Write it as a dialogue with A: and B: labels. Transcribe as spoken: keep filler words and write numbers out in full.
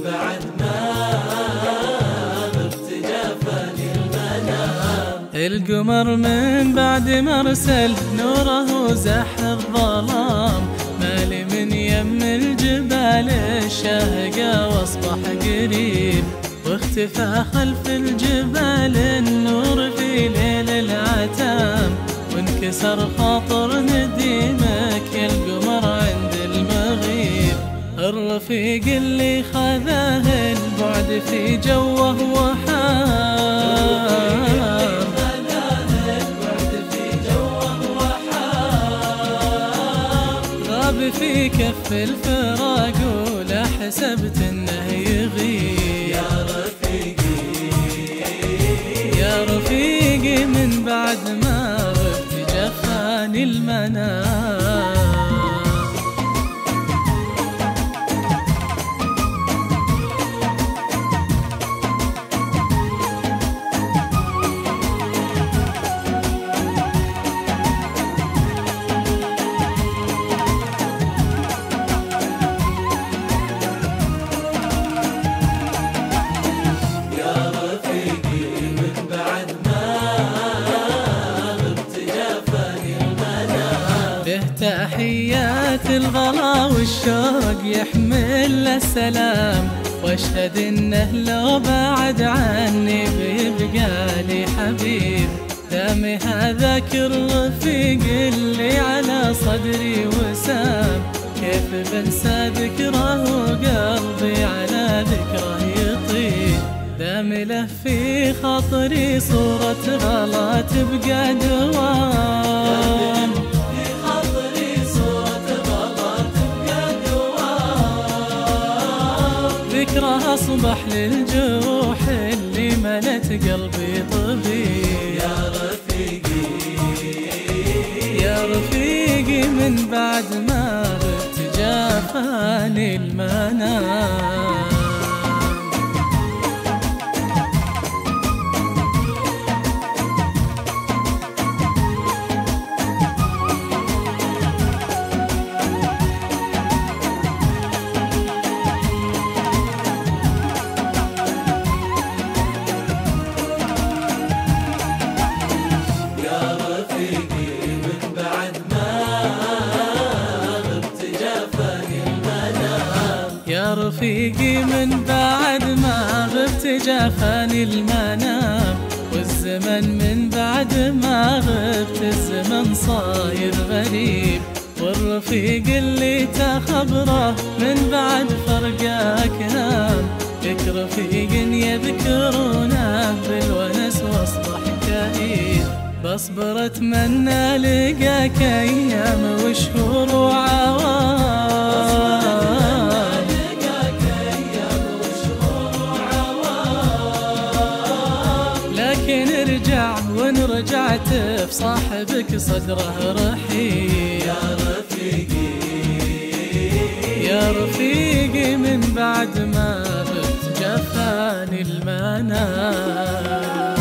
A: بعد ما غبت جافاني المنام.
B: القمر من بعد ما ارسل نوره زح الظلام، مالي من يم الجبال الشاهقة واصبح قريب، واختفى خلف الجبال النور في ليل العتام، وانكسر خاطر نديمك يا القمر عند المغيب. الرفيق اللي خذاه البعد في جوه وحام، غاب في كف الفراق ولا حسبت انه يغيب.
A: يا رفيقي
B: يا رفيقي من بعد ما غبت جفاني المنام. تحيات الغلا والشوق يحمل السلام، واشهد انه لو بعد عني بيبقى لي حبيب. دامي هذاك الرفيق اللي على صدري وسام، كيف بنسى ذكره وقلبي على ذكره يطيب. دامي له في خاطري صورة غلا تبقى دوام، ذكرها أصبح للجروح اللي ملت قلبي طبيب.
A: يا رفيقي
B: يا رفيقي من بعد ما غبت جافاني المنام. يا رفيقي من بعد ما غبت جافاني المنام، والزمن من بعد ما غبت الزمن صاير غريب. والرفيق اللي تخبره من بعد فرقك نام، لك رفيق يذكرونه بالونس واصبح كئيب. بصبر اتمنى لقاك ايام وشهور وعوام، لكن ارجع وان رجعت في صاحبك صدره رحيب.
A: يا رفيقي
B: يا رفيقي من بعد ما غبت جفاني المنام.